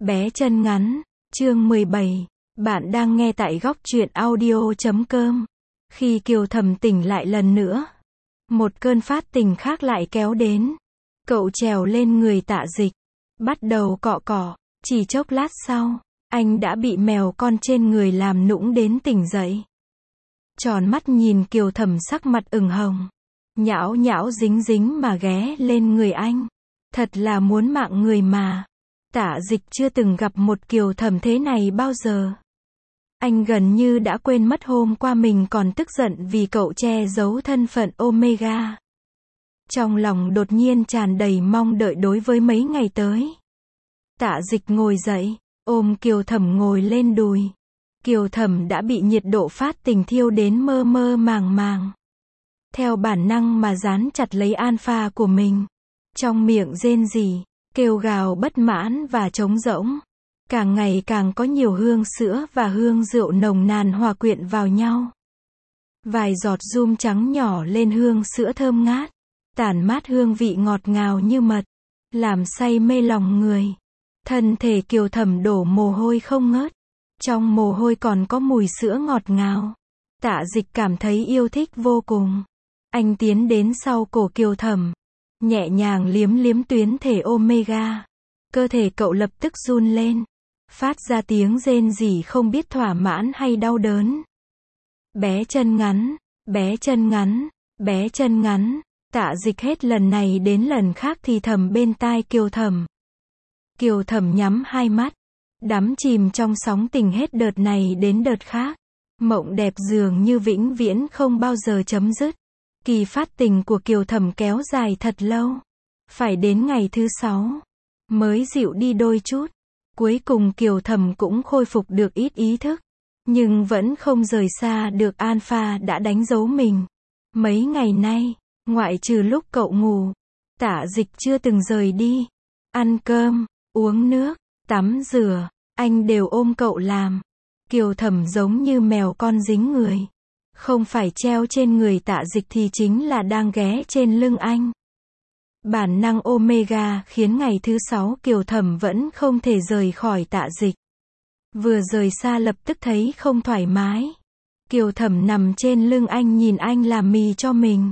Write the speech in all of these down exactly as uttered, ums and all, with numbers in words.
Bé chân ngắn, chương mười bảy. Bạn đang nghe tại góc truyện audio chấm com. Khi Kiều Thầm tỉnh lại lần nữa, một cơn phát tình khác lại kéo đến. Cậu trèo lên người Tạ Dịch, bắt đầu cọ cọ. Chỉ chốc lát sau, anh đã bị mèo con trên người làm nũng đến tỉnh dậy. Tròn mắt nhìn Kiều Thầm sắc mặt ửng hồng, nhão nhão dính dính mà ghé lên người anh. Thật là muốn mạng người mà. Tạ Dịch chưa từng gặp một Kiều Thầm thế này bao giờ. Anh gần như đã quên mất hôm qua mình còn tức giận vì cậu che giấu thân phận Omega. Trong lòng đột nhiên tràn đầy mong đợi đối với mấy ngày tới. Tạ Dịch ngồi dậy, ôm Kiều Thầm ngồi lên đùi. Kiều Thầm đã bị nhiệt độ phát tình thiêu đến mơ mơ màng màng. Theo bản năng mà dán chặt lấy alpha của mình. Trong miệng rên rỉ, kêu gào bất mãn và trống rỗng. Càng ngày càng có nhiều hương sữa và hương rượu nồng nàn hòa quyện vào nhau. Vài giọt rum trắng nhỏ lên hương sữa thơm ngát, tản mát hương vị ngọt ngào như mật, làm say mê lòng người. Thân thể Kiều Thầm đổ mồ hôi không ngớt. Trong mồ hôi còn có mùi sữa ngọt ngào. Tạ Dịch cảm thấy yêu thích vô cùng. Anh tiến đến sau cổ Kiều Thầm, nhẹ nhàng liếm liếm tuyến thể Omega. Cơ thể cậu lập tức run lên, phát ra tiếng rên rỉ không biết thỏa mãn hay đau đớn. Bé chân ngắn, bé chân ngắn, bé chân ngắn. Tạ Dịch hết lần này đến lần khác thì thầm bên tai Kiều Thầm. Kiều Thầm nhắm hai mắt, đắm chìm trong sóng tình hết đợt này đến đợt khác. Mộng đẹp dường như vĩnh viễn không bao giờ chấm dứt. Kỳ phát tình của Kiều Thầm kéo dài thật lâu. Phải đến ngày thứ sáu mới dịu đi đôi chút. Cuối cùng Kiều Thầm cũng khôi phục được ít ý thức. Nhưng vẫn không rời xa được alpha đã đánh dấu mình. Mấy ngày nay, ngoại trừ lúc cậu ngủ, Tạ Dịch chưa từng rời đi. Ăn cơm, uống nước, tắm rửa, anh đều ôm cậu làm. Kiều Thầm giống như mèo con dính người. Không phải treo trên người Tạ Dịch thì chính là đang ghé trên lưng anh. Bản năng Omega khiến ngày thứ sáu Kiều Thầm vẫn không thể rời khỏi Tạ Dịch. Vừa rời xa lập tức thấy không thoải mái. Kiều Thầm nằm trên lưng anh nhìn anh làm mì cho mình.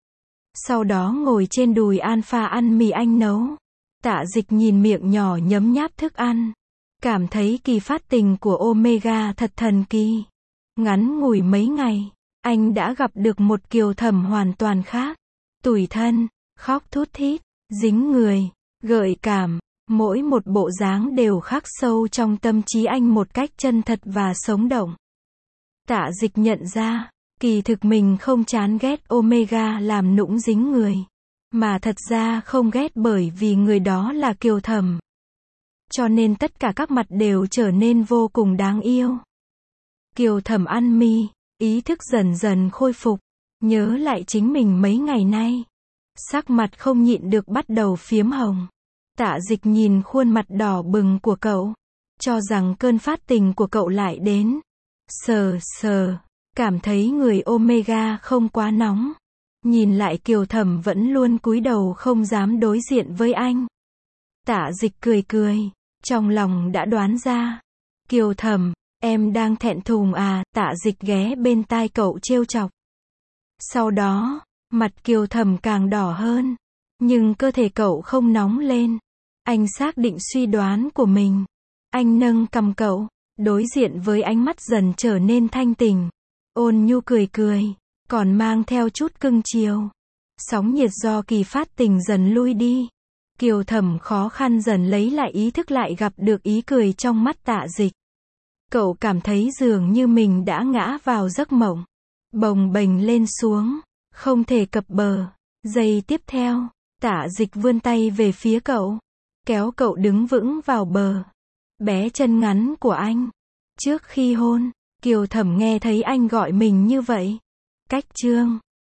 Sau đó ngồi trên đùi alpha ăn mì anh nấu. Tạ Dịch nhìn miệng nhỏ nhấm nháp thức ăn. Cảm thấy kỳ phát tình của Omega thật thần kỳ. Ngắn ngủi mấy ngày, anh đã gặp được một Kiều Thầm hoàn toàn khác. Tủi thân, khóc thút thít, dính người, gợi cảm. Mỗi một bộ dáng đều khắc sâu trong tâm trí anh một cách chân thật và sống động. Tạ Dịch nhận ra, kỳ thực mình không chán ghét Omega làm nũng dính người. Mà thật ra không ghét bởi vì người đó là Kiều Thầm. Cho nên tất cả các mặt đều trở nên vô cùng đáng yêu. Kiều Thầm ăn mì, ý thức dần dần khôi phục, nhớ lại chính mình mấy ngày nay. Sắc mặt không nhịn được bắt đầu phiếm hồng. Tạ Dịch nhìn khuôn mặt đỏ bừng của cậu, cho rằng cơn phát tình của cậu lại đến. Sờ sờ, cảm thấy người Omega không quá nóng. Nhìn lại Kiều Thầm vẫn luôn cúi đầu không dám đối diện với anh. Tạ Dịch cười cười, trong lòng đã đoán ra. Kiều Thầm, em đang thẹn thùng à? Tạ Dịch ghé bên tai cậu trêu chọc. Sau đó, mặt Kiều Thầm càng đỏ hơn. Nhưng cơ thể cậu không nóng lên. Anh xác định suy đoán của mình. Anh nâng cằm cậu, đối diện với ánh mắt dần trở nên thanh tình. Ôn nhu cười cười, còn mang theo chút cưng chiều. Sóng nhiệt do kỳ phát tình dần lui đi. Kiều Thầm khó khăn dần lấy lại ý thức lại gặp được ý cười trong mắt Tạ Dịch. Cậu cảm thấy dường như mình đã ngã vào giấc mộng. Bồng bềnh lên xuống, không thể cập bờ. Giây tiếp theo, Tạ Dịch vươn tay về phía cậu, kéo cậu đứng vững vào bờ. Bé chân ngắn của anh. Trước khi hôn, Kiều Thầm nghe thấy anh gọi mình như vậy. Cách chương